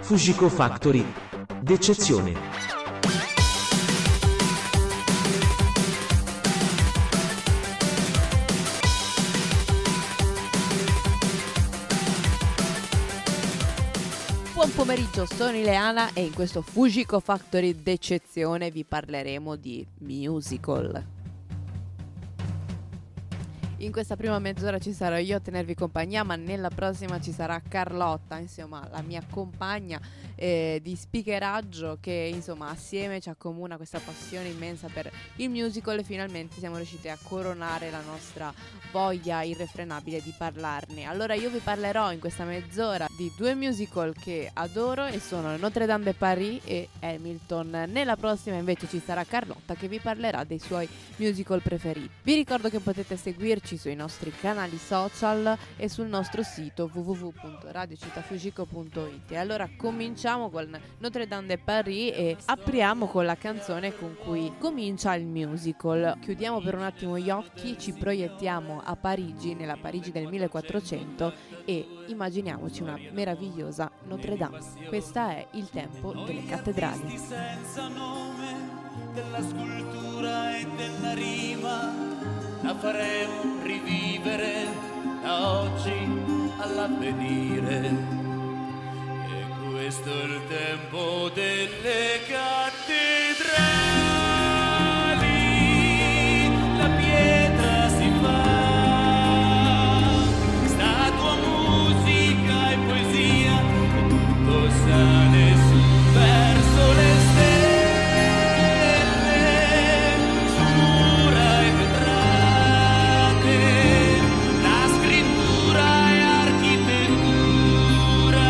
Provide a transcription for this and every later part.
Fujiko Factory. D'eccezione. Buon pomeriggio, sono Ileana e in questo Fujiko Factory d'eccezione vi parleremo di musical. In questa prima mezz'ora ci sarò io a tenervi compagnia, ma nella prossima ci sarà Carlotta, insomma la mia compagna di speakeraggio, che insomma assieme ci accomuna questa passione immensa per il musical e finalmente siamo riusciti a coronare la nostra voglia irrefrenabile di parlarne. Allora io vi parlerò in questa mezz'ora di due musical che adoro e sono Notre Dame de Paris e Hamilton. Nella prossima invece ci sarà Carlotta che vi parlerà dei suoi musical preferiti. Vi ricordo che potete seguirci sui nostri canali social e sul nostro sito www.radiocitafujiko.it. E allora cominciamo con Notre Dame de Paris e apriamo con la canzone con cui comincia il musical. Chiudiamo per un attimo gli occhi, ci proiettiamo a Parigi, nella Parigi del 1400, e immaginiamoci una meravigliosa Notre Dame. Questo è il tempo delle cattedrali. Senza nome della scultura e della rima, la faremo rivivere da oggi all'avvenire. E questo è il tempo delle cattedrali. La pietra si fa statua, musica e poesia, e tutto sale su verso le stelle, scura e vetrate, la scrittura e architettura,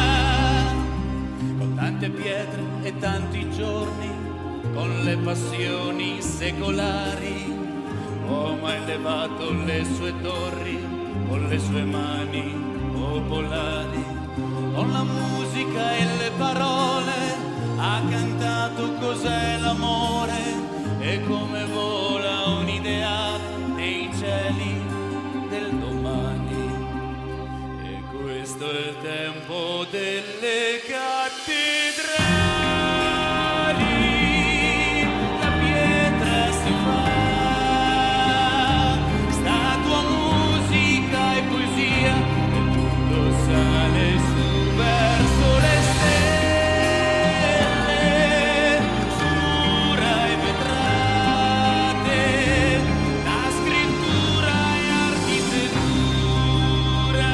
con tante pietre e tanti giorni, con le passioni secolari. Uomo ha elevato le sue torri con le sue mani popolari, con la musica e le parole ha cantato cos'è l'amore e come vola un ideale nei cieli del domani. E questo è il tempo delle cattedrali. La pietra si fa statua, musica e poesia, e tutto sale su verso le stelle, scura e vetrate, la scrittura e architettura.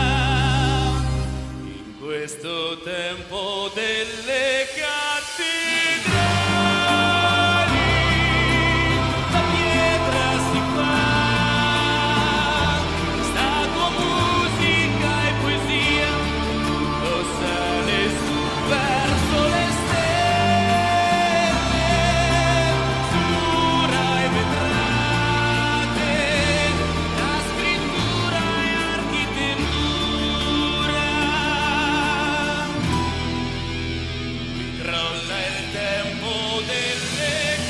In questo tempo delle cattedrali, la pietra si fa statua, musica e poesia, tutto sale su verso le stelle, scura e vetrate, la scrittura e architettura. Qui crolla il tempo delle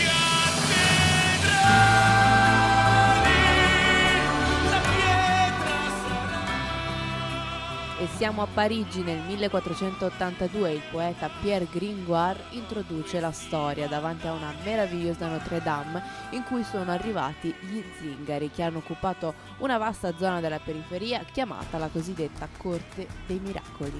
cattedrali, la pietra sarà. E siamo a Parigi nel 1482. Il poeta Pierre Gringoire introduce la storia davanti a una meravigliosa Notre Dame in cui sono arrivati gli zingari, che hanno occupato una vasta zona della periferia chiamata la cosiddetta Corte dei Miracoli.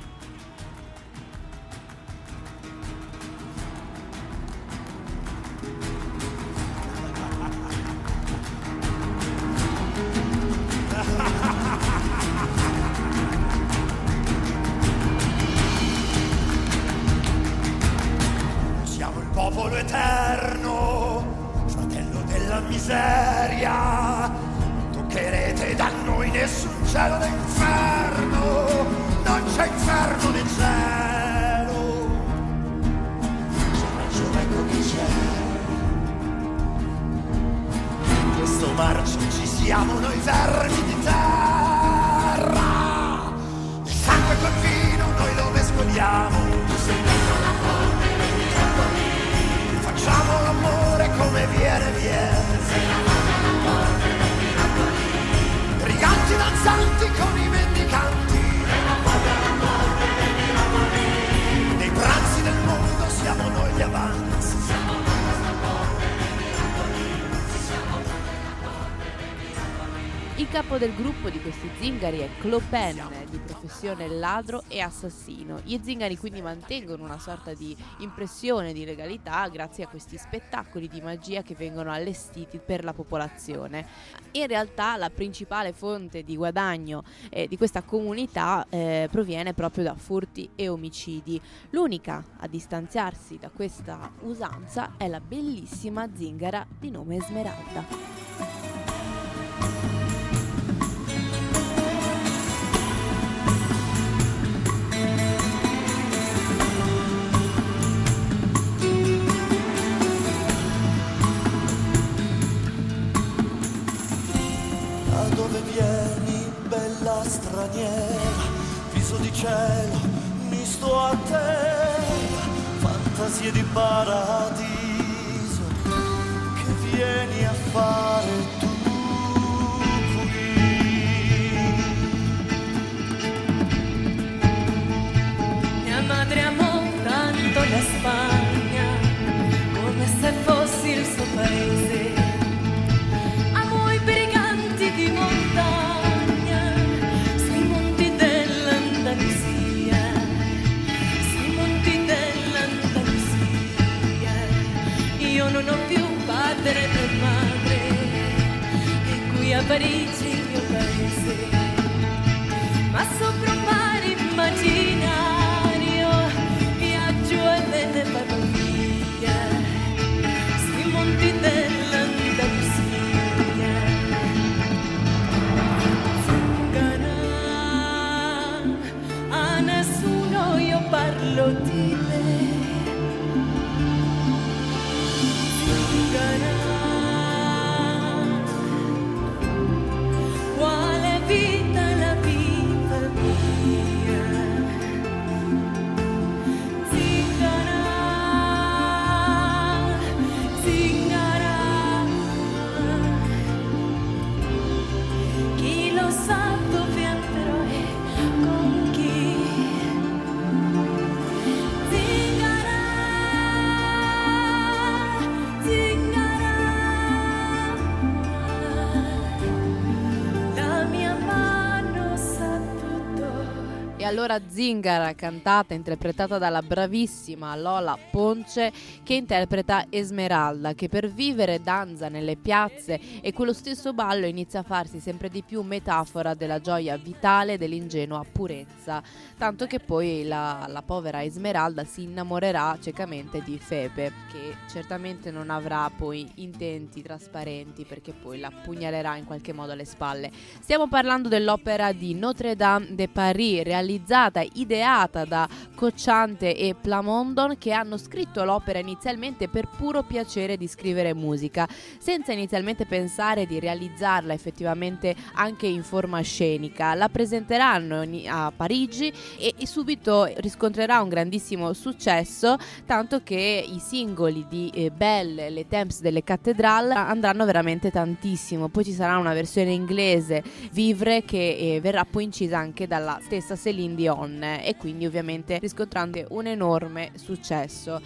Siamo il popolo eterno, fratello della miseria. Non toccherete da noi nessun cielo né inferno, non c'è inferno né cielo. Sono ecco che c'è. In questo marcio ci siamo noi vermi di terra. Il sangue col vino noi lo mescoliamo. Facciamo l'amore come viene, viene. Briganti danzanti con i mendicanti. capo del gruppo di questi zingari è Clopin, di professione ladro e assassino. Gli zingari quindi mantengono una sorta di impressione di legalità grazie a questi spettacoli di magia che vengono allestiti per la popolazione. In realtà la principale fonte di guadagno di questa comunità proviene proprio da furti e omicidi. L'unica a distanziarsi da questa usanza è la bellissima zingara di nome Esmeralda. Da dove vieni, bella straniera, viso di cielo, misto a terra, fantasie di paradiso, che vieni a fare tu qui? Mia madre amò tanto la Spagna, come se fossi il suo paese. Amò i briganti di montagna, sui monti dell'Andalusia, sui monti dell'Andalusia. Io non ho più padre né madre, e qui a Parigi il mio paese, ma sopra un mare immaginario viaggio e me ne vado via, sui monti dell'Andalusia. Zingara, a nessuno io parlo di me. Zingara, quale vita è la vita mia? Zingara, zingara, chi lo sa dove andrò e con chi? Zingara, zingara, la mia mano sa tutto. E allora Zingara, cantata e interpretata dalla bravissima Lola Ponce, che interpreta Esmeralda, che per vivere danza nelle piazze e quello stesso ballo inizia a farsi sempre di più metafora della gioia vitale e dell'ingenua purezza, tanto che poi la povera Esmeralda si innamorerà ciecamente di Febe, che certamente non avrà poi intenti trasparenti perché poi la pugnalerà in qualche modo alle spalle. Stiamo parlando dell'opera di Notre-Dame de Paris, realizzata, ideata da Cocciante e Plamondon, che hanno scritto l'opera inizialmente per puro piacere di scrivere musica, senza inizialmente pensare di realizzarla effettivamente anche in forma scenica. La presenteranno a Parigi e subito riscontrerà un grandissimo successo, tanto che i singoli di Belle, Le Temps delle Cattedrale andranno veramente tantissimo. Poi ci sarà una versione inglese, Vivre, che verrà poi incisa anche dalla stessa Céline Dion, e quindi ovviamente riscontrando un enorme successo.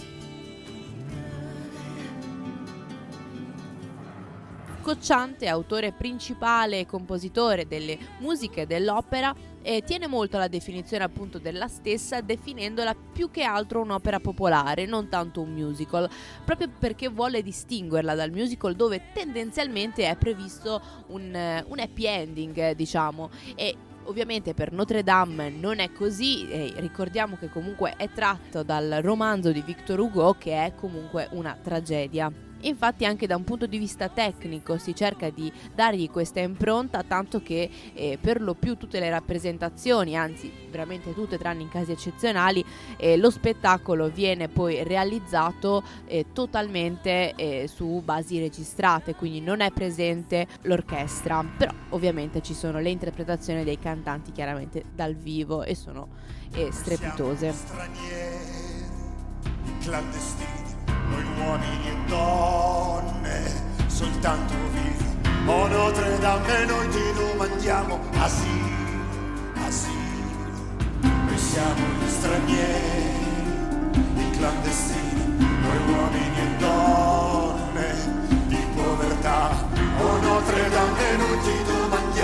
Cocciante, autore principale e compositore delle musiche dell'opera, tiene molto alla definizione appunto della stessa, definendola più che altro un'opera popolare, non tanto un musical, proprio perché vuole distinguerla dal musical, dove tendenzialmente è previsto un happy ending, diciamo, e ovviamente per Notre Dame non è così. Ricordiamo che comunque è tratto dal romanzo di Victor Hugo, che è comunque una tragedia. Infatti anche da un punto di vista tecnico si cerca di dargli questa impronta, tanto che per lo più tutte le rappresentazioni, anzi veramente tutte tranne in casi eccezionali, lo spettacolo viene poi realizzato totalmente su basi registrate, quindi non è presente l'orchestra, però ovviamente ci sono le interpretazioni dei cantanti chiaramente dal vivo e sono strepitose. Siamo stranieri, clandestini, noi uomini e donne, soltanto vivi. O Notre Dame, noi ti domandiamo asilo, asilo. Noi siamo gli stranieri, i clandestini, noi uomini e donne di povertà. O Notre Dame, noi ti domandiamo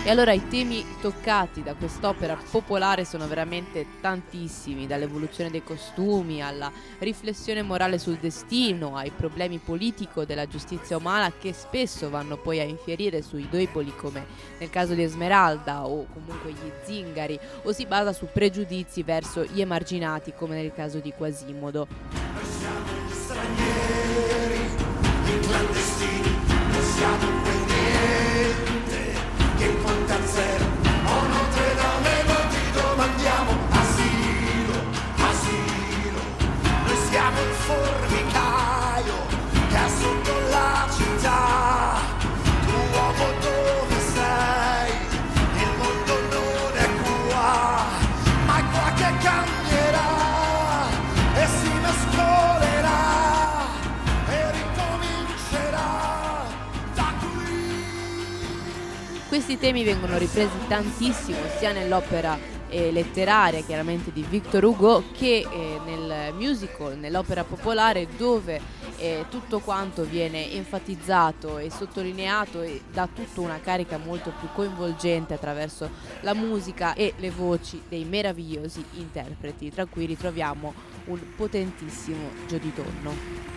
E allora i temi toccati da quest'opera popolare sono veramente tantissimi, dall'evoluzione dei costumi alla riflessione morale sul destino, ai problemi politico della giustizia umana che spesso vanno poi a infierire sui deboli come nel caso di Esmeralda o comunque gli zingari, o si basa su pregiudizi verso gli emarginati come nel caso di Quasimodo. Noi siamo gli stranieri, i clandestini, noi siamo quel niente che conta zero. Oh Notre Dame, noi ti domandiamo asilo, asilo. Noi siamo il formicaio che ha sotto la città. Tu uomo dove sei? Il mondo non è qua, ma è qua che cambierà e si mescolerà e ricomincerà da qui. Questi temi vengono ripresi tantissimo sia nell'opera letteraria chiaramente di Victor Hugo che nel musical, nell'opera popolare, dove tutto quanto viene enfatizzato e sottolineato e dà tutta una carica molto più coinvolgente attraverso la musica e le voci dei meravigliosi interpreti, tra cui ritroviamo un potentissimo Gioditonno.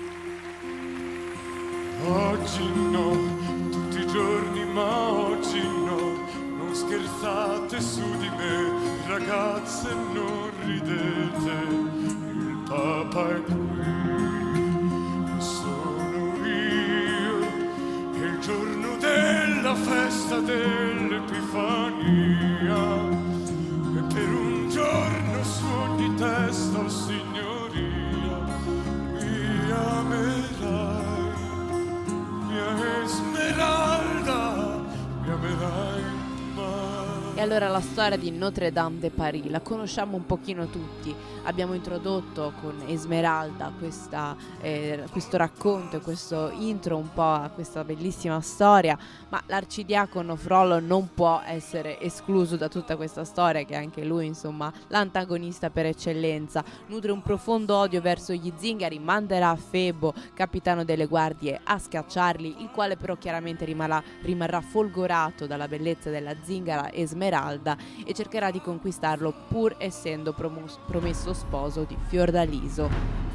Oggi no, tutti i giorni, ma oggi no, non scherzate su di me, ragazze non ridete, il Papa è qui, sono io, è il giorno della festa dell'Epifania, e per un giorno su ogni testa, oh signoria, mi amerai. Mia Esmeralda, mi amerai mai. E allora la storia di Notre Dame de Paris la conosciamo un pochino tutti. Abbiamo introdotto con Esmeralda questo racconto e questo intro un po' a questa bellissima storia, ma l'arcidiacono Frollo non può essere escluso da tutta questa storia, che anche lui insomma l'antagonista per eccellenza. Nutre un profondo odio verso gli zingari, manderà Febo, capitano delle guardie, a scacciarli, il quale però chiaramente rimarrà folgorato dalla bellezza della zingara Esmeralda e cercherà di conquistarlo pur essendo promesso sposo di Fiordaliso.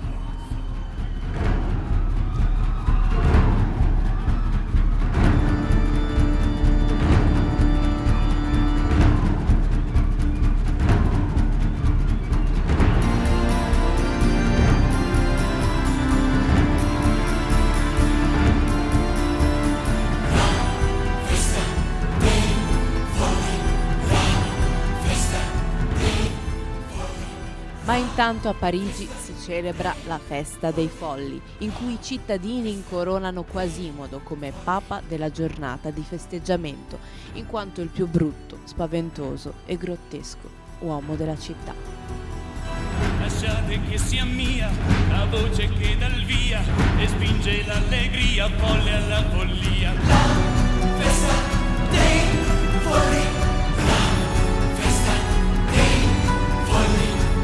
Ma intanto a Parigi si celebra la festa dei folli, in cui i cittadini incoronano Quasimodo come papa della giornata di festeggiamento, in quanto il più brutto, spaventoso e grottesco uomo della città. Lasciate che sia mia la voce che dà il via e spinge l'allegria folle alla follia. La festa dei folli, la festa dei folli.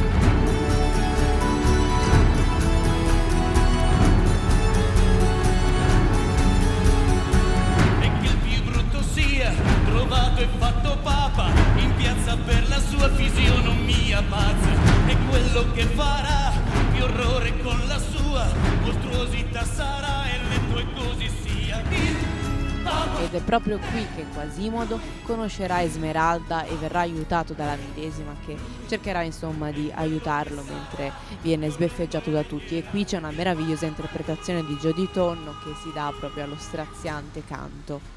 Trovato e fatto papa in piazza per la sua fisionomia pazza, e quello che farà più orrore con la sua mostruosità sarà, e lento e così sia il papa. Ed è proprio qui che Quasimodo conoscerà Esmeralda e verrà aiutato dalla medesima, che cercherà insomma di aiutarlo mentre viene sbeffeggiato da tutti. E qui c'è una meravigliosa interpretazione di Gioditonno che si dà proprio allo straziante canto.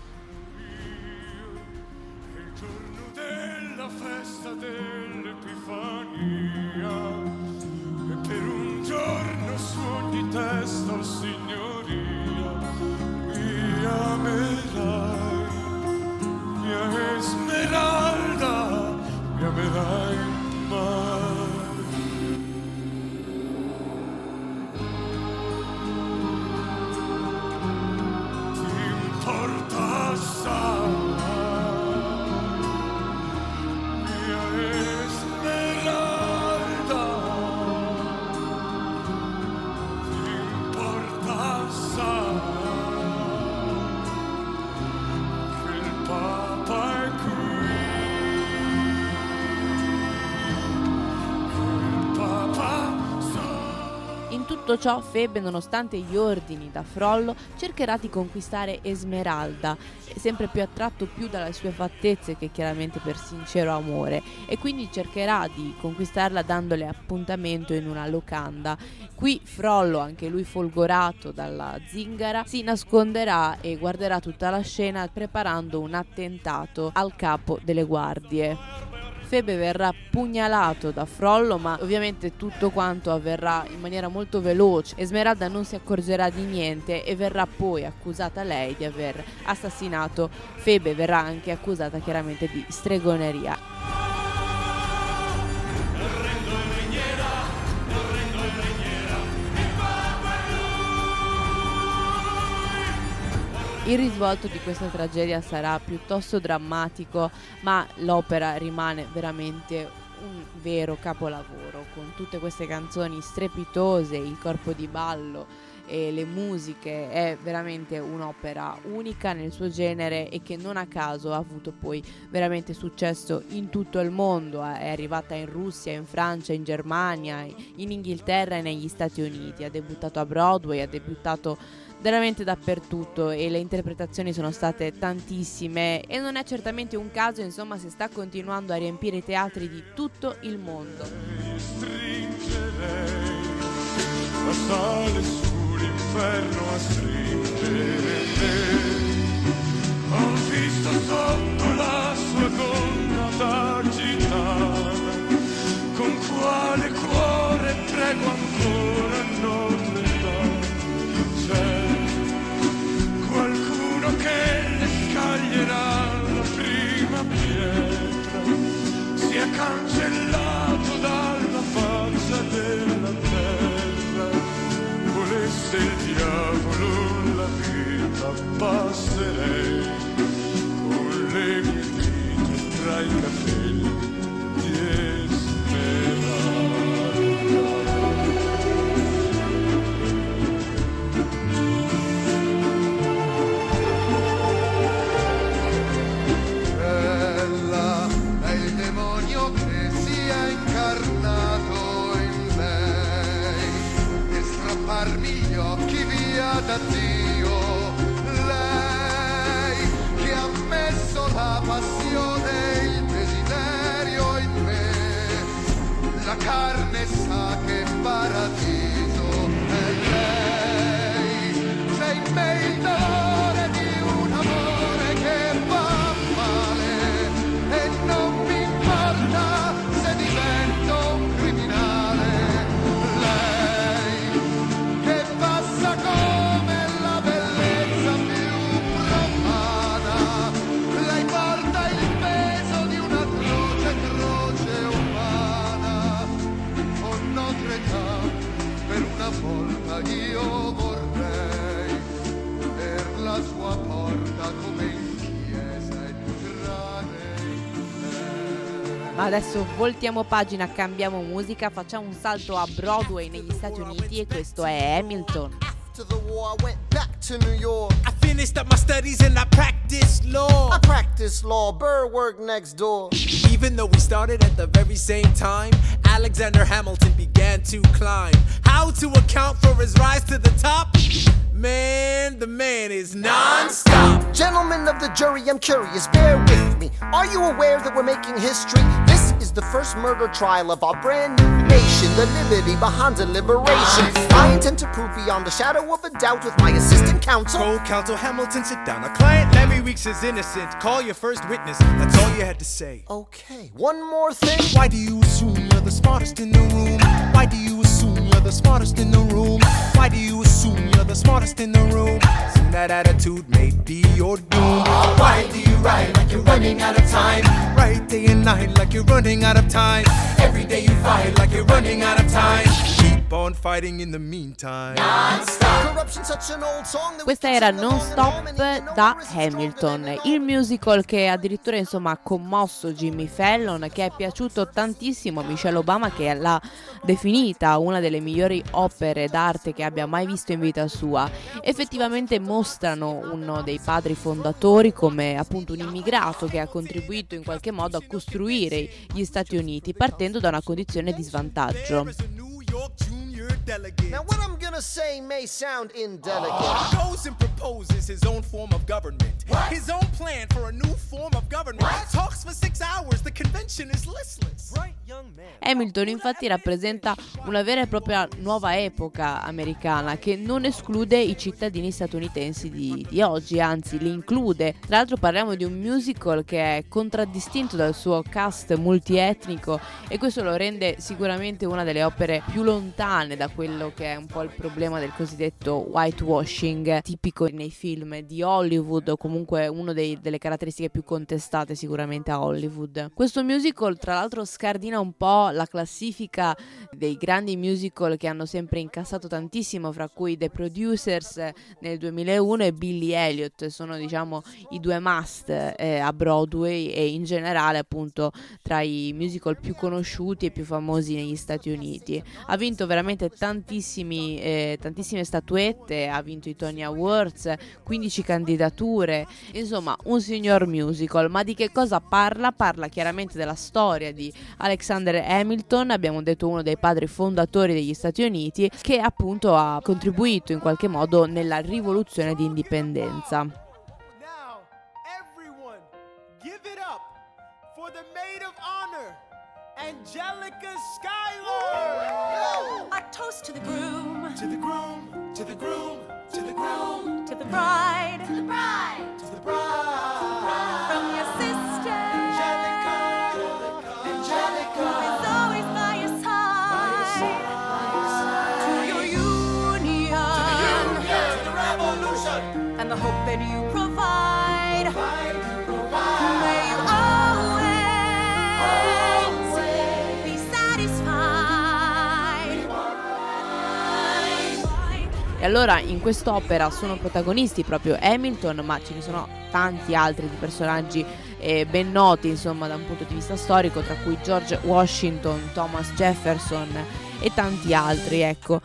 La festa dell'Epifania, e per un giorno su ogni testa, oh signoria, mi amerai, mia Esmeralda, mi amerai mai. Ti importa assai Esmeralda, ti importa tutto ciò, Febe, nonostante gli ordini da Frollo, cercherà di conquistare Esmeralda, sempre più attratto più dalle sue fattezze che chiaramente per sincero amore, e quindi cercherà di conquistarla dandole appuntamento in una locanda. Qui Frollo, anche lui folgorato dalla zingara, si nasconderà e guarderà tutta la scena preparando un attentato al capo delle guardie. Febe verrà pugnalato da Frollo, ma ovviamente tutto quanto avverrà in maniera molto veloce. Esmeralda non si accorgerà di niente e verrà poi accusata lei di aver assassinato Febe. Verrà anche accusata chiaramente di stregoneria. Il risvolto di questa tragedia sarà piuttosto drammatico, ma l'opera rimane veramente un vero capolavoro, con tutte queste canzoni strepitose, il corpo di ballo e le musiche. È veramente un'opera unica nel suo genere e che non a caso ha avuto poi veramente successo in tutto il mondo. È arrivata in Russia, in Francia, in Germania, in Inghilterra e negli Stati Uniti. Ha debuttato a Broadway, ha debuttato veramente dappertutto e le interpretazioni sono state tantissime, e non è certamente un caso, insomma, se sta continuando a riempire i teatri di tutto il mondo. Stringerei la sale sull'inferno a stringere me. Ho visto sotto la sua gonna d'agitare, con quale cuore prego ancora non le dà. C'è qualcuno che le scaglierà la prima pietra, si è cancellato dalla faccia della terra. Volesse il diavolo la vita passerei con le mie dita tra i capelli di Esmeralda. Gli occhi via da Dio, lei che ha messo la passione, il desiderio in me, la carne sa che paradiso è lei, c'è in me il dolore di un amore che va male e non mi importa se divento un criminale. Come la bellezza più profana, lei porta il peso di una croce umana. Oh Notre Dame, per una volta io vorrei per la sua porta come in chiesa entrare in me. Ma adesso voltiamo pagina, cambiamo musica, facciamo un salto a Broadway negli Stati Uniti, e questo è Hamilton. To the war, I went back to New York. I finished up my studies and I practiced law. I practiced law, bird work next door. Even though we started at the very same time, Alexander Hamilton began to climb. How to account for his rise to the top? Man, the man is non-stop. Gentlemen of the jury, I'm curious, bear with me. Are you aware that we're making history? This is the first murder trial of our brand new nation, the liberty behind deliberation. I intend to prove beyond the shadow of a doubt with my assistant counsel. Co-counsel Hamilton, sit down. Our client Lemmy Weeks is innocent. Call your first witness. That's all you had to say. Okay, one more thing. Why do you assume you're the smartest in the room? Why do you assume you're the smartest in the room? Why do you assume you're the smartest in the room? Assume that attitude may be your doom. Why do you write like you're running out of time? Write day and night like you're running out of time. Every day you fight like you're running out of time. Keep on fighting in the meantime. Corruption, such an old song that we Questa era Non Stop da Hamilton, il musical che addirittura insomma ha commosso Jimmy Fallon, che è piaciuto tantissimo a Michelle Obama, che l'ha definita una delle migliori opere d'arte che abbia mai visto in vita sua. Effettivamente mostrano uno dei padri fondatori come appunto un immigrato che ha contribuito in qualche modo a costruire gli Stati Uniti partendo da una condizione di svantaggio. delegate. Now what I'm gonna say may sound indelicate. Goes and proposes his own form of government. His own plan for a new form of government. Talks for 6 hours, the convention is listless. Right, young man. Hamilton infatti rappresenta una vera e propria nuova epoca americana che non esclude i cittadini statunitensi di oggi, anzi li include. Tra l'altro parliamo di un musical che è contraddistinto dal suo cast multietnico e questo lo rende sicuramente una delle opere più lontane da quello che è un po' il problema del cosiddetto whitewashing tipico nei film di Hollywood, o comunque una delle caratteristiche più contestate sicuramente a Hollywood. Questo musical tra l'altro scardina un po' la classifica dei grandi musical che hanno sempre incassato tantissimo, fra cui The Producers nel 2001 e Billy Elliot, sono diciamo i due must a Broadway e in generale appunto tra i musical più conosciuti e più famosi negli Stati Uniti. Ha vinto veramente tantissime statuette, ha vinto i Tony Awards, 15 candidature, insomma un signor musical. Ma di che cosa parla? Parla chiaramente della storia di Alexander Hamilton, abbiamo detto uno dei padri fondatori degli Stati Uniti, che appunto ha contribuito in qualche modo nella rivoluzione di indipendenza. Now, everyone, give it up for the maid of honor, Angelica Schuyler! A toast to the groom, To the groom, to the groom, to the groom, to the bride, to the bride. from your sister, Angelica, who Angelica. is always by your side, to your union, To the revolution. and the hope that you provide. May you always be satisfied. E allora in quest'opera sono protagonisti proprio Hamilton, ma ce ne sono tanti altri di personaggi ben noti insomma da un punto di vista storico, tra cui George Washington, Thomas Jefferson e tanti altri, ecco.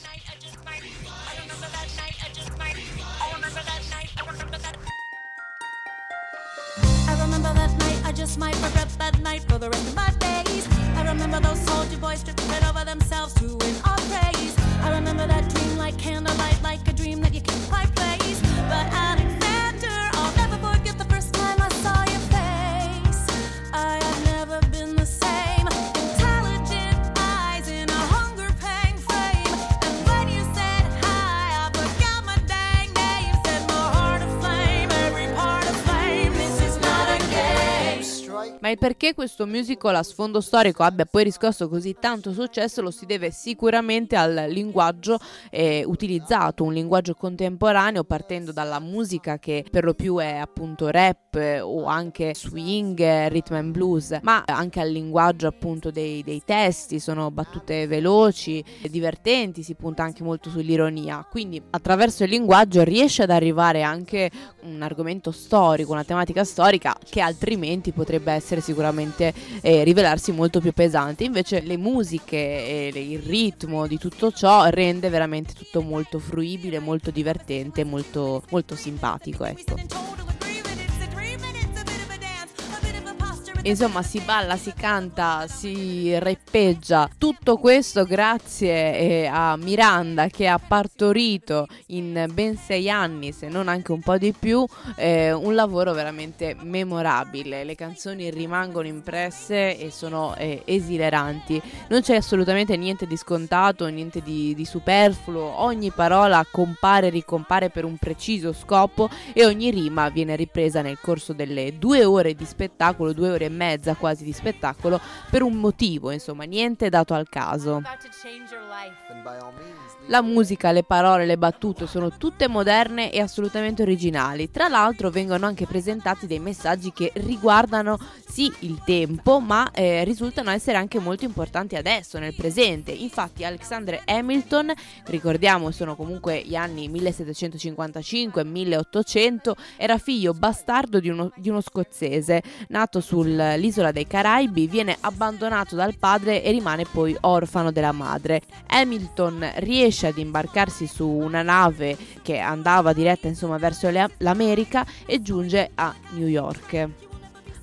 I remember that night, I just might regret that night for the rest of my days. I remember those soldier boys tripping over themselves to win our praise. I remember that dream like candlelight, like a dream that you can't quite place. But Alexander, I'll never forget the first time I saw your face. I have never been the same. Intelligent eyes in a hunger pang frame. And when you said hi, I forgot my dang name. Set my heart aflame, every part aflame. This is not a game. Ma il perché questo musical a sfondo storico abbia poi riscosso così tanto successo lo si deve sicuramente al linguaggio utilizzato, un linguaggio contemporaneo partendo dalla musica che per lo più è appunto rap o anche swing, rhythm and blues, ma anche al linguaggio appunto dei testi, sono battute veloci, divertenti, si punta anche molto sull'ironia, quindi attraverso il linguaggio riesce ad arrivare anche un argomento storico, una tematica storica che altrimenti potrebbe essere sicuramente rivelarsi molto più pesante. Invece le musiche e il ritmo di tutto ciò rende veramente tutto molto fruibile, molto divertente, molto, molto simpatico, ecco. Insomma si balla, si canta, si rappeggia, tutto questo grazie a Miranda che ha partorito in ben 6 anni, se non anche un po' di più, un lavoro veramente memorabile. Le canzoni rimangono impresse e sono esileranti, non c'è assolutamente niente di scontato, niente di superfluo, ogni parola compare e ricompare per un preciso scopo e ogni rima viene ripresa nel corso delle 2 ore di spettacolo, 2 ore e mezza quasi di spettacolo, per un motivo, insomma niente dato al caso. La musica, le parole, le battute sono tutte moderne e assolutamente originali. Tra l'altro vengono anche presentati dei messaggi che riguardano sì il tempo, ma risultano essere anche molto importanti adesso, nel presente. Infatti Alexander Hamilton, ricordiamo sono comunque gli anni 1755-1800, era figlio bastardo di uno scozzese, nato sull'isola dei Caraibi, viene abbandonato dal padre e rimane poi orfano della madre. Hamilton riesce ad imbarcarsi su una nave che andava diretta insomma verso l'America e giunge a New York.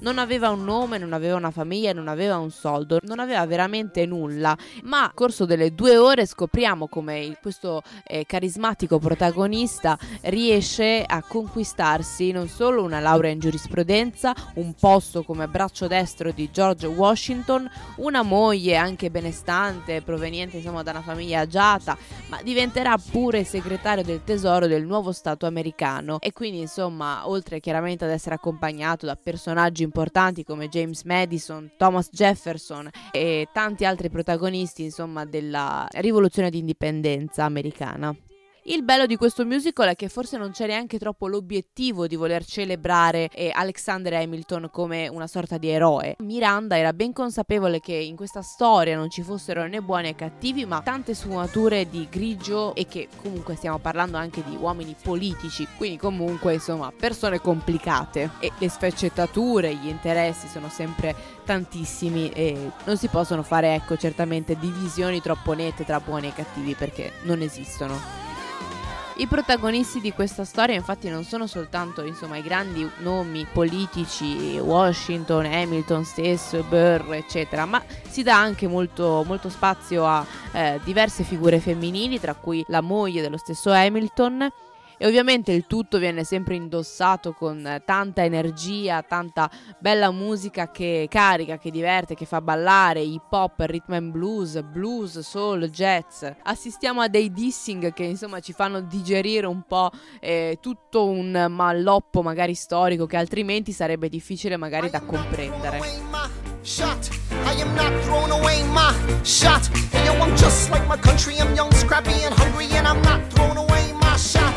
Non aveva un nome, non aveva una famiglia, non aveva un soldo, non aveva veramente nulla, ma nel corso delle 2 ore scopriamo come questo carismatico protagonista riesce a conquistarsi non solo una laurea in giurisprudenza, un posto come braccio destro di George Washington, una moglie anche benestante proveniente insomma da una famiglia agiata, ma diventerà pure segretario del tesoro del nuovo stato americano. E quindi insomma, oltre chiaramente ad essere accompagnato da personaggi importanti come James Madison, Thomas Jefferson e tanti altri protagonisti insomma della rivoluzione di indipendenza americana. Il bello di questo musical è che forse non c'è neanche troppo l'obiettivo di voler celebrare Alexander Hamilton come una sorta di eroe. Miranda era ben consapevole che in questa storia non ci fossero né buoni né cattivi, ma tante sfumature di grigio, e che comunque stiamo parlando anche di uomini politici, quindi comunque insomma persone complicate, e le sfaccettature, gli interessi sono sempre tantissimi e non si possono fare certamente divisioni troppo nette tra buoni e cattivi, perché non esistono. I protagonisti di questa storia infatti non sono soltanto insomma i grandi nomi politici, Washington, Hamilton stesso, Burr eccetera, ma si dà anche molto spazio a diverse figure femminili, tra cui la moglie dello stesso Hamilton. E ovviamente il tutto viene sempre indossato con tanta energia, tanta bella musica che carica, che diverte, che fa ballare, hip hop, rhythm and blues, soul, jazz. Assistiamo a dei dissing che insomma ci fanno digerire un po' tutto un malloppo magari storico che altrimenti sarebbe difficile magari da comprendere. Shot, I am not throwing away my shot. Yo, I'm just like my country, I'm young, scrappy and hungry, and I'm not throwing away my shot.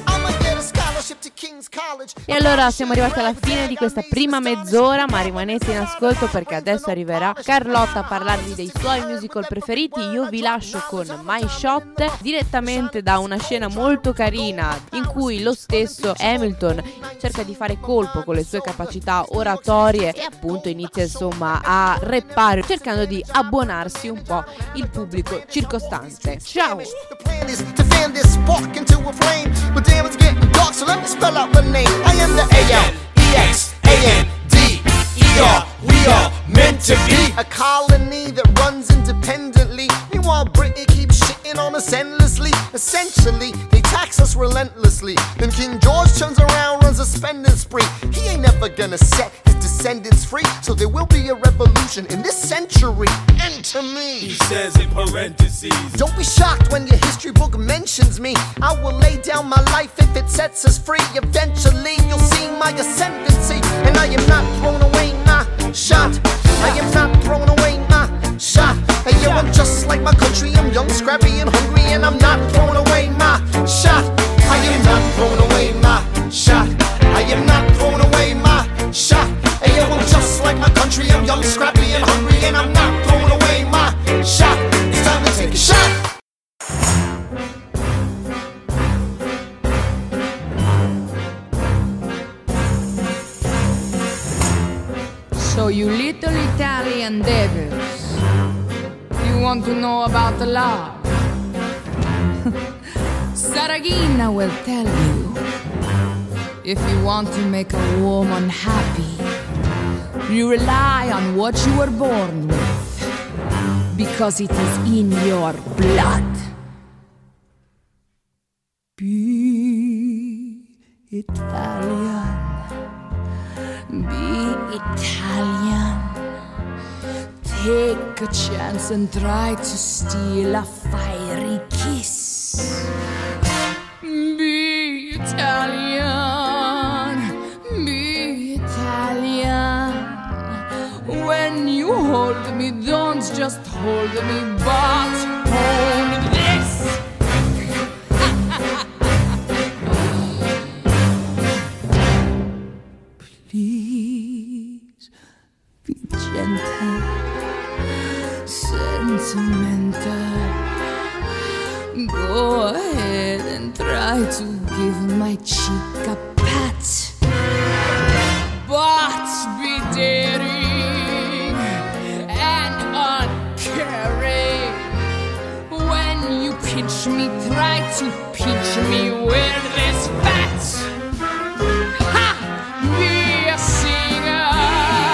E allora siamo arrivati alla fine di questa prima mezz'ora, ma rimanete in ascolto perché adesso arriverà Carlotta a parlarvi dei suoi musical preferiti. Io vi lascio con My Shot, direttamente da una scena molto carina in cui lo stesso Hamilton cerca di fare colpo con le sue capacità oratorie e appunto inizia insomma a rappare, cercando di abbonarsi un po' il pubblico circostante. Ciao! So let me spell out the name. I am the A-L-E-X-A-N-D-E-R. We are meant to be a colony that runs independently. Meanwhile, Britain keeps shitting on us endlessly. Essentially, they tax us relentlessly. Then King George turns around, runs a spending spree. He ain't never gonna set his descendants free. So there will be a revolution in this century. Enter me, he says in parentheses. Don't be shocked when your history book mentions me. I will lay down my life if it sets us free. Eventually you'll see my ascendancy. And I am not throwing away my shot. I am not throwing away my shot. Hey yo, I'm just like my country, I'm young, scrappy and hungry, and I'm not throwing away my shot. I am not throwing away my shot. I am not throwing away my shot. Hey yo, I'm just like my country, I'm young, scrappy and hungry, and I'm not throwing away my shot. It's time to take a shot. So you little Italian devils, you want to know about the love? Saragina will tell you, if you want to make a woman happy, you rely on what you were born with, because it is in your blood. Be Italian. Be Italian. Take a chance and try to steal a fiery kiss. Be Italian. Be Italian. When you hold me, don't just hold me, but hold this. Please be gentle, sentimental. Go ahead and try to give my cheek a pat, but be daring and uncaring. When you pinch me, try to pinch me where there's fat. Ha! Be a singer,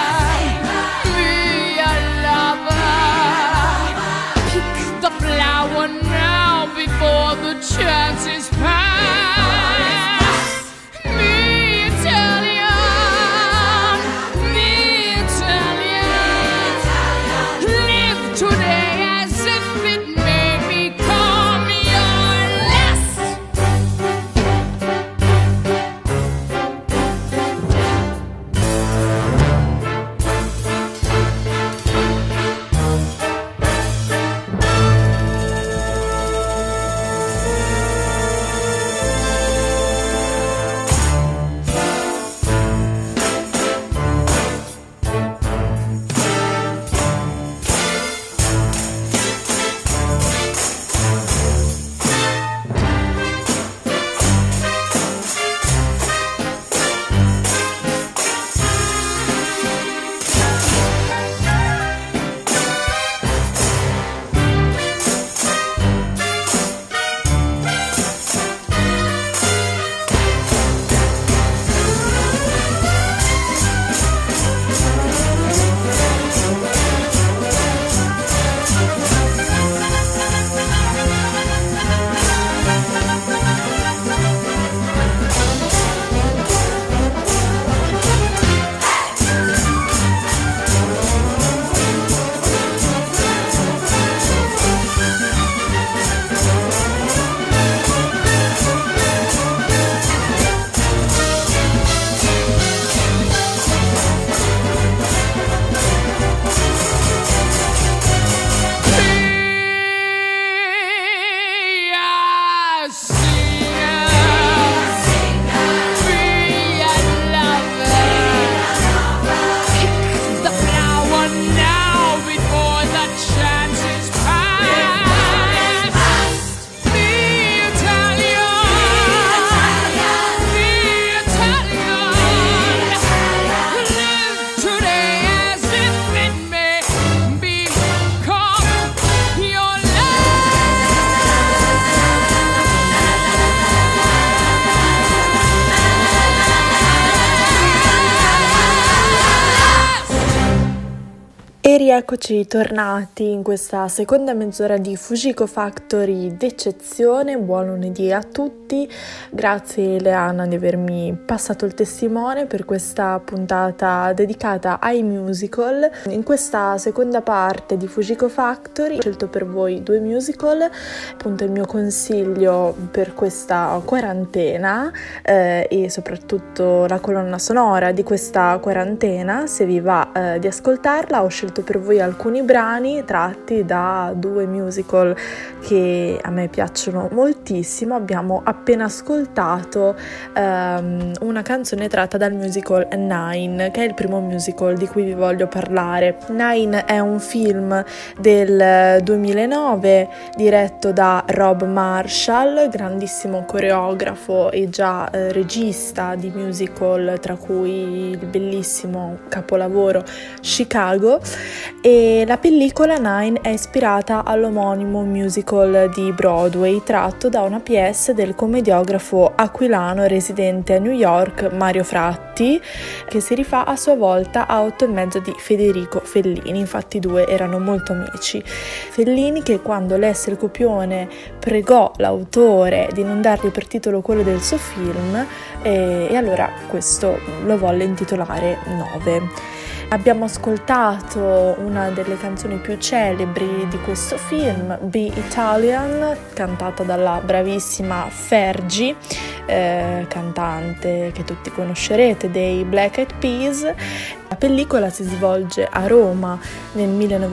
E rieccoci tornati in questa seconda mezz'ora di Fujiko Factory d'eccezione. Buon lunedì a tutti, grazie Eleana di avermi passato il testimone per questa puntata dedicata ai musical. In questa seconda parte di Fujiko Factory ho scelto per voi 2 musical, appunto il mio consiglio per questa quarantena e soprattutto la colonna sonora di questa quarantena. Se vi va di ascoltarla, ho scelto per voi alcuni brani tratti da 2 musical che a me piacciono moltissimo. Abbiamo appena ascoltato una canzone tratta dal musical Nine, che è il primo musical di cui vi voglio parlare. Nine è un film del 2009 diretto da Rob Marshall, grandissimo coreografo e già regista di musical, tra cui il bellissimo capolavoro Chicago. E la pellicola Nine è ispirata all'omonimo musical di Broadway tratto da una pièce del commediografo aquilano residente a New York Mario Fratti, che si rifà a sua volta a 8 e mezzo di Federico Fellini. Infatti i 2 erano molto amici. Fellini, che quando lesse il copione pregò l'autore di non dargli per titolo quello del suo film e allora questo lo volle intitolare 9. Abbiamo ascoltato una delle canzoni più celebri di questo film, Be Italian, cantata dalla bravissima Fergie, cantante che tutti conoscerete dei Black Eyed Peas. La pellicola si svolge a Roma nel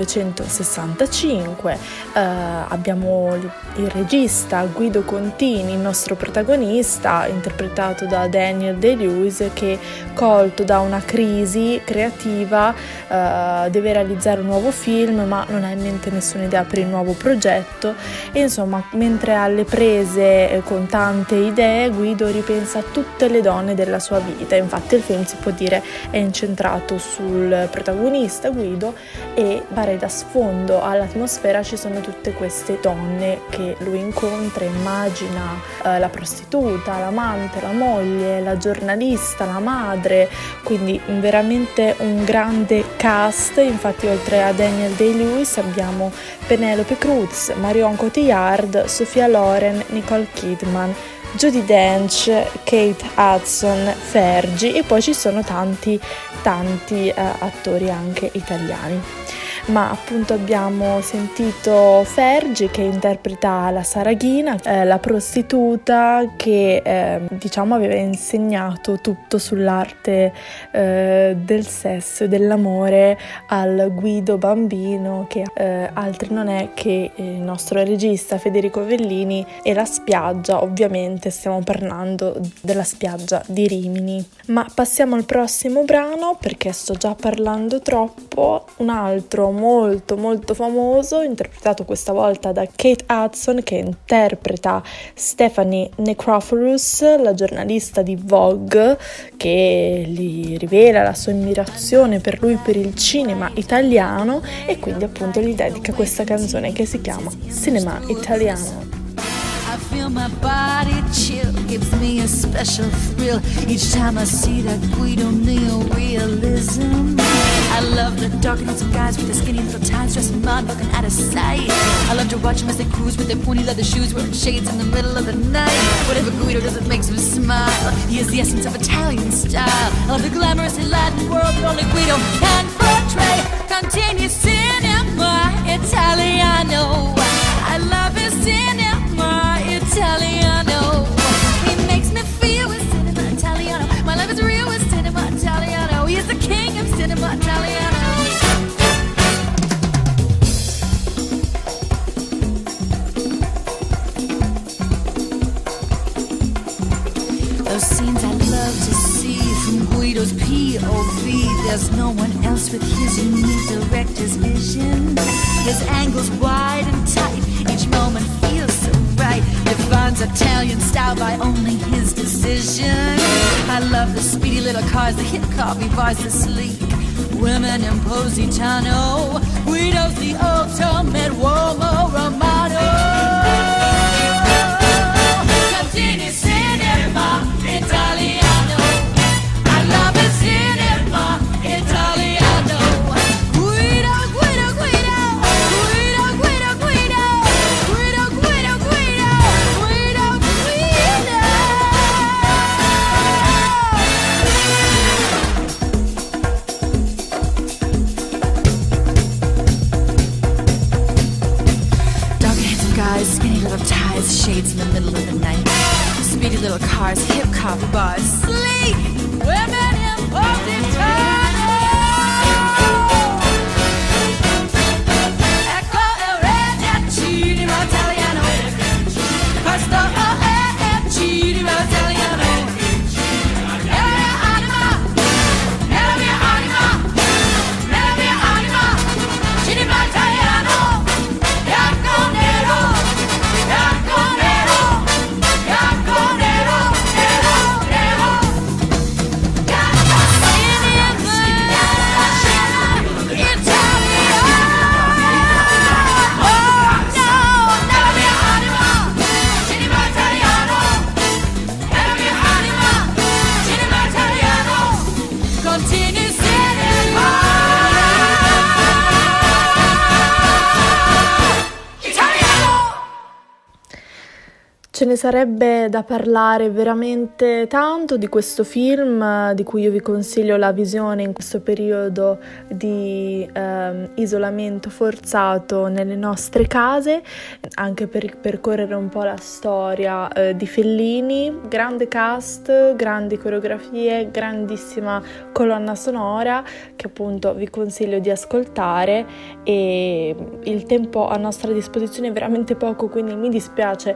1965, abbiamo il regista Guido Contini, il nostro protagonista, interpretato da Daniel Day-Lewis, che colto da una crisi creativa deve realizzare un nuovo film ma non ha in mente nessuna idea per il nuovo progetto e insomma mentre alle prese con tante idee Guido ripensa a tutte le donne della sua vita. Infatti il film si può dire è incentrato sul protagonista Guido e pare da sfondo all'atmosfera ci sono tutte queste donne che lui incontra, immagina la prostituta, l'amante, la moglie, la giornalista, la madre, quindi veramente un grande cast. Infatti oltre a Daniel Day-Lewis abbiamo Penelope Cruz, Marion Cotillard, Sophia Loren, Nicole Kidman, Judi Dench, Kate Hudson, Fergie e poi ci sono tanti attori anche italiani. Ma appunto abbiamo sentito Fergie che interpreta la Saraghina, la prostituta che diciamo aveva insegnato tutto sull'arte del sesso e dell'amore al Guido bambino, che altri non è che il nostro regista Federico Fellini, e la spiaggia. Ovviamente stiamo parlando della spiaggia di Rimini. Ma passiamo al prossimo brano perché sto già parlando troppo. Un altro molto famoso, interpretato questa volta da Kate Hudson, che interpreta Stephanie Necrophorus, la giornalista di Vogue, che gli rivela la sua ammirazione per lui, per il cinema italiano, e quindi appunto gli dedica questa canzone che si chiama Cinema Italiano. I feel my body chill, gives me a special thrill each time I see that Guido neorealism. I love the dark and handsome guys with their skinny little ties, dressing mod, looking out of sight. I love to watch them as they cruise with their pointy leather shoes, wearing shades in the middle of the night. Whatever Guido does, it makes me smile. He is the essence of Italian style. I love the glamorous Latin world that only Guido can portray. Continue cinema Italiano. I love his cinema Italiano. He makes me feel with cinema Italiano. My life is real with cinema Italiano. He is the king of cinema Italiano. Those scenes I love to see from Guido's POV. There's no one else with his unique director's vision. His angles wide and tight, each moment feels so right. Defines Italian style by only his decision. I love the speedy little cars, the hip coffee bars, the sleek women in Positano. Guido's the ultimate uomo romano. Continui cinema Italiano. I love his cinema Italiano. Guido eyes, shades in the middle of the night. Speedy little cars, hip-hop bars, sleek women imposing Ecco il re del cinema italiano. Questo è il cinema italiano. Ce ne sarebbe da parlare veramente tanto di questo film, di cui io vi consiglio la visione in questo periodo di isolamento forzato nelle nostre case, anche per percorrere un po' la storia di Fellini. Grande cast, grandi coreografie, grandissima colonna sonora che appunto vi consiglio di ascoltare, e il tempo a nostra disposizione è veramente poco, quindi mi dispiace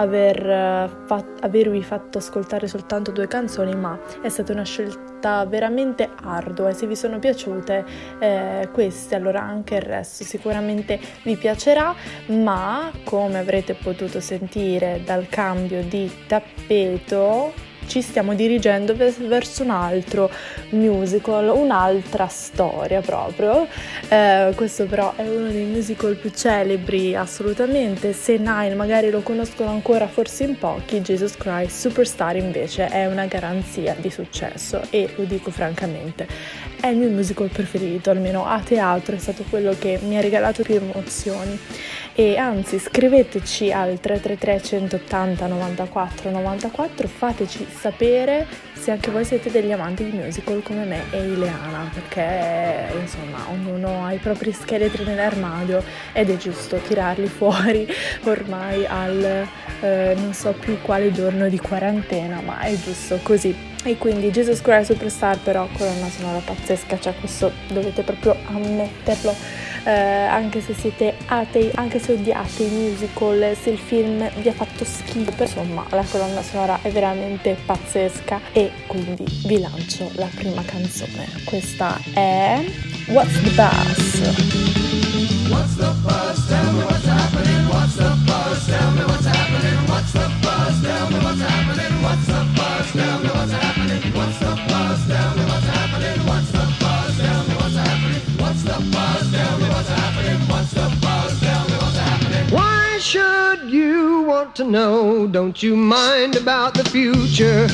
avervi fatto ascoltare soltanto 2 canzoni, ma è stata una scelta veramente ardua, e se vi sono piaciute queste, allora anche il resto sicuramente vi piacerà. Ma come avrete potuto sentire dal cambio di tappeto, ci stiamo dirigendo verso un altro musical, un'altra storia proprio. Questo però è uno dei musical più celebri assolutamente. Se Nine magari lo conoscono ancora forse in pochi, Jesus Christ Superstar invece è una garanzia di successo, e lo dico francamente, è il mio musical preferito, almeno a teatro è stato quello che mi ha regalato più emozioni. E anzi, scriveteci al 333 180 94 94, fateci sapere se anche voi siete degli amanti di musical come me e Ileana, perché insomma ognuno ha i propri scheletri nell'armadio ed è giusto tirarli fuori ormai al non so più quale giorno di quarantena, ma è giusto così. E quindi Jesus Christ Superstar, però colonna sonora pazzesca, cioè questo dovete proprio ammetterlo. Anche se siete atei, anche se odiate i musical, se il film vi ha fatto schifo, insomma la colonna sonora è veramente pazzesca, e quindi vi lancio la prima canzone. Questa è What's the Buzz? What's the buzz? Tell me what's happening. What's the buzz? Tell me what's happening. What's the buzz? Tell me what's happening. What's the buzz? Tell me what's happening. What's the buzz? Tell me what's happening. What's the buzz? Tell me what's happening. What's the buzz? Tell me what's happening. What's the buzz? Tell me what's happening. Why should you want to know? Don't you mind about the future?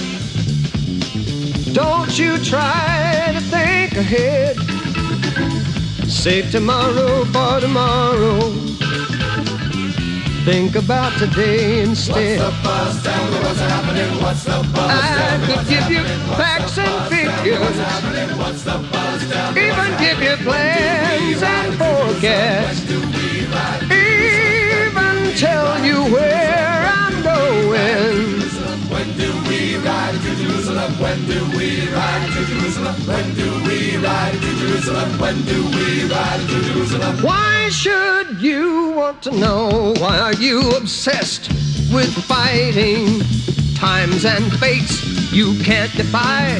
Don't you try to think ahead. Save tomorrow for tomorrow. Think about today instead. What's the buzz? Tell me what's happening. What's the buzz? I could give you facts and figures. What's happening? What's the buzz? Tell me even give you plans and forecasts. Even tell you where I'm going. When do we ride to Jerusalem? When do we ride to Jerusalem? When do we ride to Jerusalem? When do we ride to Jerusalem? Why should you want to know? Why are you obsessed with fighting times and fates you can't defy?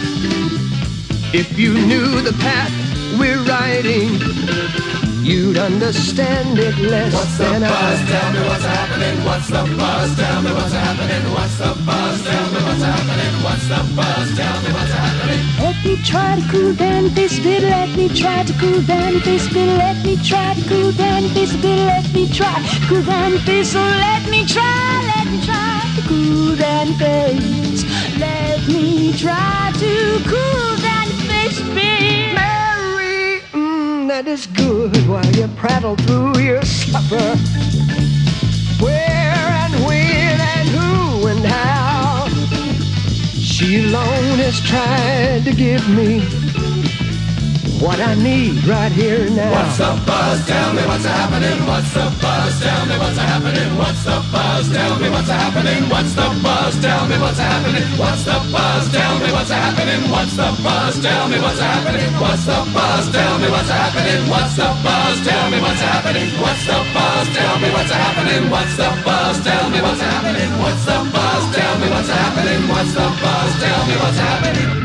If you knew the path we're riding, you'd understand it less What's the than buzz? I. Tell me what's happening. What's the buzz? Tell me what's happening. What's the buzz? Tell me what's happening. What's the buzz? Tell me what's happening. Let me try to cool down this bit. Let me try to cool down this bit. Let me try to cool down this bit. Let me try to cool down this. So let me try to cool down this. Let me try to cool down this bit. Mary, that is good while you prattle through your supper. Where and when and who and how she alone has tried to give me what I need right here now. What's the buzz? Tell me what's happening. What's the buzz? Tell me what's happening. What's the buzz? Tell me what's happening. What's the buzz? Tell me what's happening. What's the buzz? Tell me what's happening. What's the buzz? Tell me what's happening. What's the buzz? Tell me what's happening. What's the buzz? Tell me what's happening. What's the buzz? Tell me what's happening. What's the buzz? Tell me what's happening. What's the buzz? Tell me what's happening. What's the buzz? Tell me what's happening.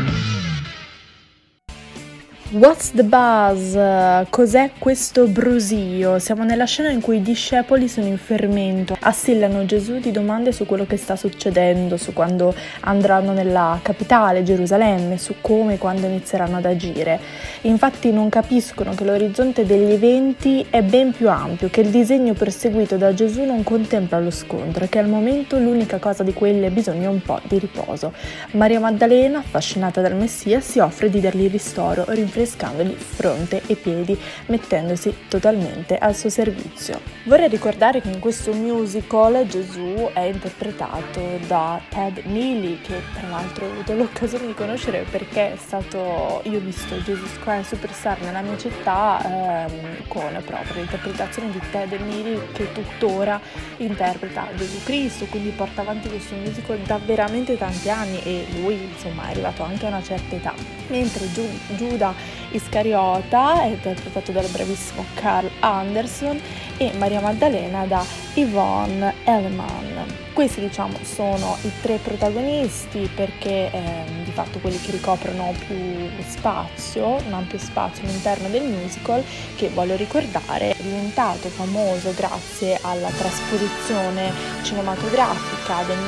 What's the buzz? Cos'è questo brusio? Siamo nella scena in cui i discepoli sono in fermento, assillano Gesù di domande su quello che sta succedendo, su quando andranno nella capitale, Gerusalemme, su come e quando inizieranno ad agire. Infatti non capiscono che l'orizzonte degli eventi è ben più ampio, che il disegno perseguito da Gesù non contempla lo scontro e che al momento l'unica cosa di cui ha bisogno è un po' di riposo. Maria Maddalena, affascinata dal Messia, si offre di dargli ristoro, rinfrescandogli fronte e piedi, mettendosi totalmente al suo servizio. Vorrei ricordare che in questo musical Gesù è interpretato da Ted Neely, che tra l'altro ho avuto l'occasione di conoscere perché è stato, io ho visto Jesus Christ Superstar nella mia città con proprio l'interpretazione di Ted Neely, che tuttora interpreta Gesù Cristo, quindi porta avanti questo musical da veramente tanti anni e lui insomma è arrivato anche a una certa età. Mentre Giuda Iscariota è interpretato dal bravissimo Carl Anderson e Maria Maddalena da Yvonne Elliman. Questi diciamo sono i tre protagonisti perché di fatto quelli che ricoprono più spazio, un ampio spazio all'interno del musical, che voglio ricordare è diventato famoso grazie alla trasposizione cinematografica del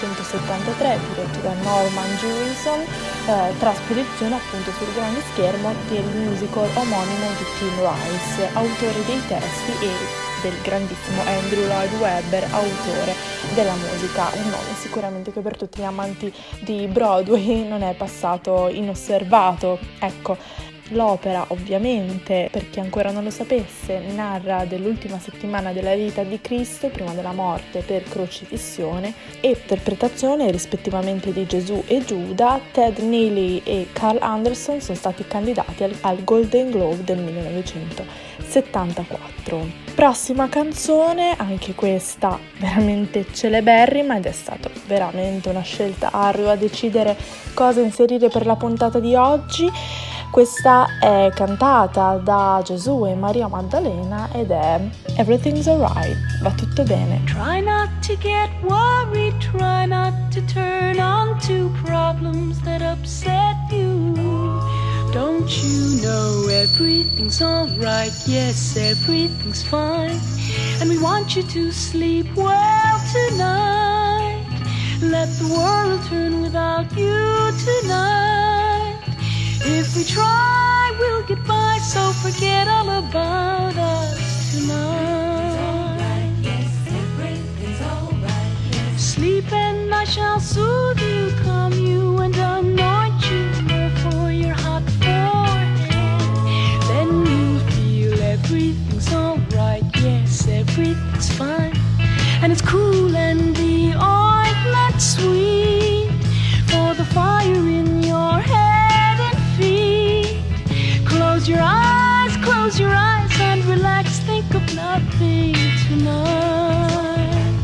1973 diretto da Norman Jewison, trasposizione appunto sul grande schermo del musical omonimo di Tim Rice, autore dei testi, e del grandissimo Andrew Lloyd Webber, autore della musica, un nome sicuramente che per tutti gli amanti di Broadway non è passato inosservato. Ecco, l'opera ovviamente, per chi ancora non lo sapesse, narra dell'ultima settimana della vita di Cristo prima della morte per crocifissione e interpretazione rispettivamente di Gesù e Giuda. Ted Neely e Carl Anderson sono stati candidati al Golden Globe del 1974. Prossima canzone, anche questa veramente celeberrima, ed è stata veramente una scelta ardua decidere cosa inserire per la puntata di oggi. Questa è cantata da Gesù e Maria Maddalena ed è Everything's Alright, va tutto bene. Try not to get worried, try not to turn on to problems that upset you. Don't you know everything's alright? Yes, everything's fine. And we want you to sleep well tonight. Let the world turn without you tonight. If we try, we'll get by, so forget all about us tonight. Yes, everything's alright. Yes. Sleep and I shall soothe you, calm you and anoint you for your hot forehead. Then you'll feel everything's alright. Yes, everything's fine. And it's cool and the ointment sweet for the fire in your head and feet. Close your eyes and relax, think of nothing tonight.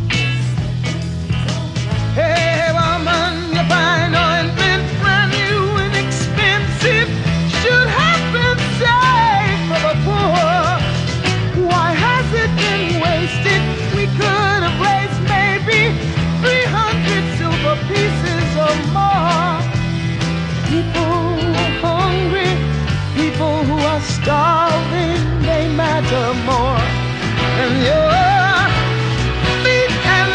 Hey woman, you find ointment brand new and expensive, should have been saved for the poor. Why has it been wasted? We could have raised maybe 300 silver pieces or more. People who are hungry, people who are starving, they matter more than your feet and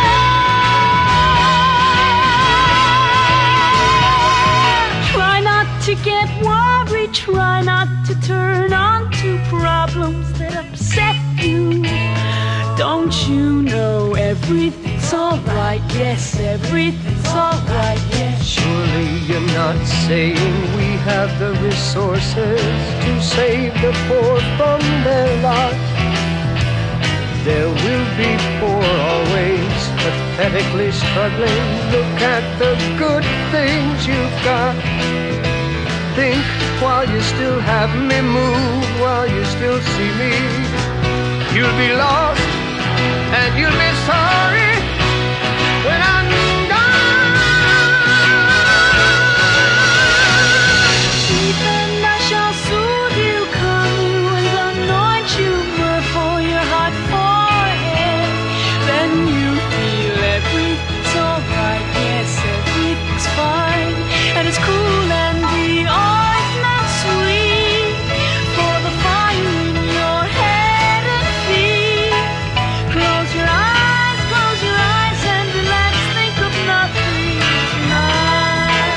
hands. Try not to get worried, try not to turn on to problems that upset you. Don't you know everything's alright? Yes, everything's alright, yes. Surely you're not saying we have the resources to save the poor from their lot. There will be poor always, pathetically struggling. Look at the good things you've got. think while you still have me, move while you still see me. You'll be lost and you'll be sorry when I'm gone. Even I shall soothe you, calm you, and anoint you for your hot forehead. Then you feel everything's alright, yes, everything's fine, and it's cool and the ointment sweet for the fire in your head and feet. Close your eyes and relax, think of nothing tonight.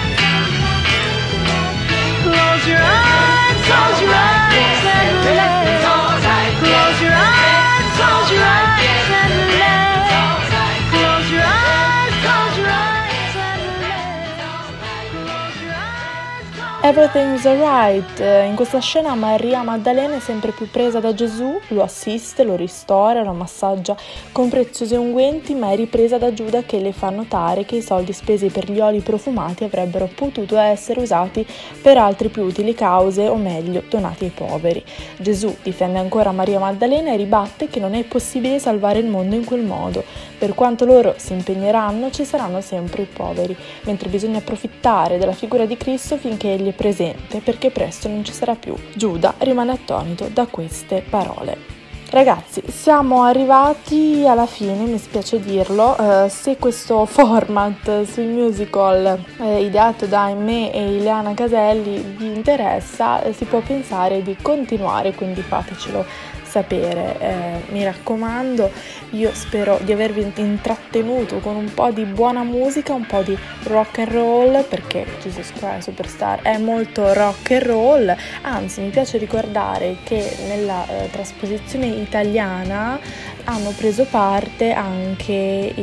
Close your eyes and relax. Close your eyes and relax. Close your eyes and relax. Everything's alright. In questa scena Maria Maddalena è sempre più presa da Gesù, lo assiste, lo ristora, lo massaggia con preziosi unguenti, ma è ripresa da Giuda che le fa notare che i soldi spesi per gli oli profumati avrebbero potuto essere usati per altre più utili cause, o meglio, donati ai poveri. Gesù difende ancora Maria Maddalena e ribatte che non è possibile salvare il mondo in quel modo. Per quanto loro si impegneranno, ci saranno sempre i poveri, mentre bisogna approfittare della figura di Cristo finché egli è presente, perché presto non ci sarà più. Giuda rimane attonito da queste parole. Ragazzi, siamo arrivati alla fine, mi spiace dirlo. Se questo format sui musical ideato da me e Ileana Caselli vi interessa, si può pensare di continuare, quindi fatecelo sapere. Mi raccomando, io spero di avervi intrattenuto con un po' di buona musica, un po' di rock and roll, perché Jesus Christ Superstar è molto rock and roll. Anzi, mi piace ricordare che nella trasposizione italiana hanno preso parte anche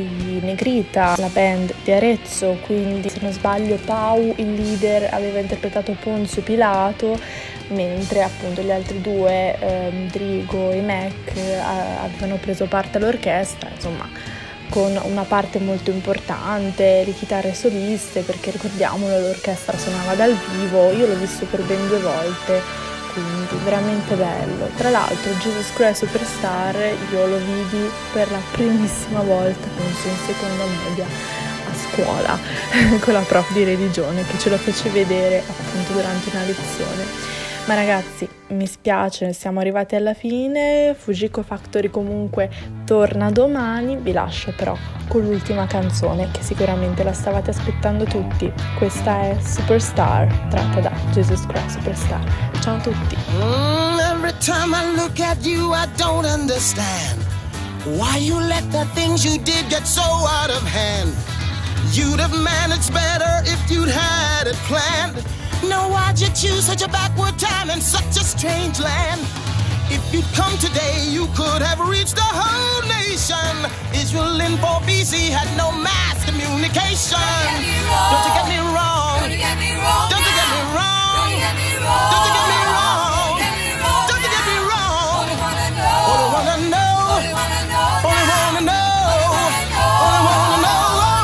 i Negrita, la band di Arezzo, quindi se non sbaglio Pau, il leader, aveva interpretato Ponzio Pilato, mentre appunto gli altri due, Drigo e Mac, avevano preso parte all'orchestra, insomma con una parte molto importante, le chitarre soliste, perché ricordiamolo, l'orchestra suonava dal vivo, io l'ho visto per ben 2 volte, quindi veramente bello. Tra l'altro Jesus Christ Superstar io lo vidi per la primissima volta, penso in seconda media, a scuola, con la prof di religione che ce lo fece vedere appunto durante una lezione. Ma ragazzi, mi spiace, siamo arrivati alla fine. Fujiko Factory comunque torna domani. Vi lascio però con l'ultima canzone che sicuramente la stavate aspettando tutti. Questa è Superstar, tratta da Jesus Christ Superstar. Ciao a tutti. Every time I look at you I don't understand why you let the things you did get so out of hand. You'd have managed better if you'd had it planned. Now why'd you choose such a backward time in such a strange land? If you'd come today, you could have reached the whole nation. Israel in 4 BC had no mass communication. Don't you get me wrong? Don't you get me wrong? Don't you get me wrong? Don't you get me wrong? Don't you get me wrong? Don't you get me wrong? Only wanna know. Only wanna know. Only wanna know. Only wanna know.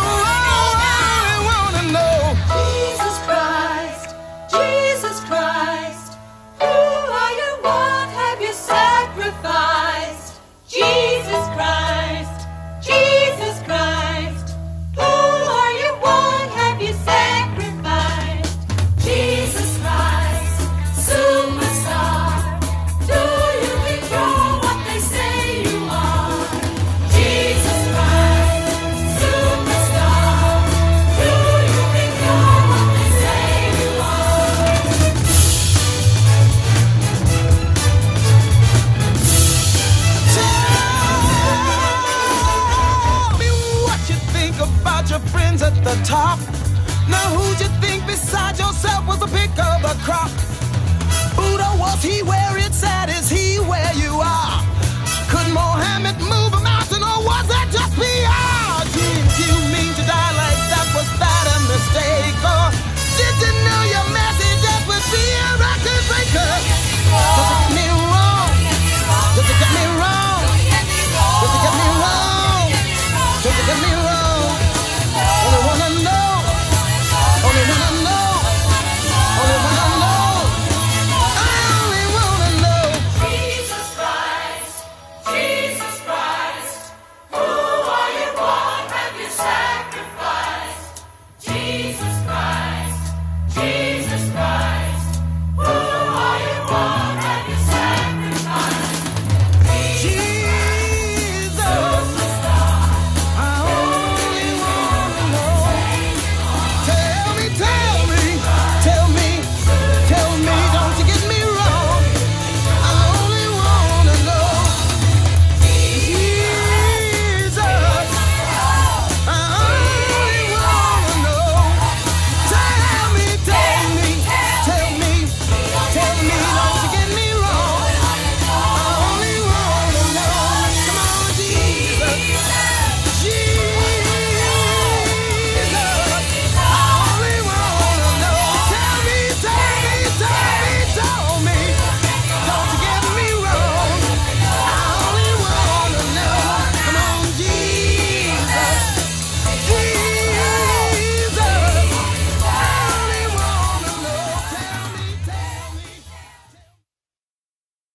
At the top. Now who'd you think besides yourself was the pick of the crop? Buddha, was he where it said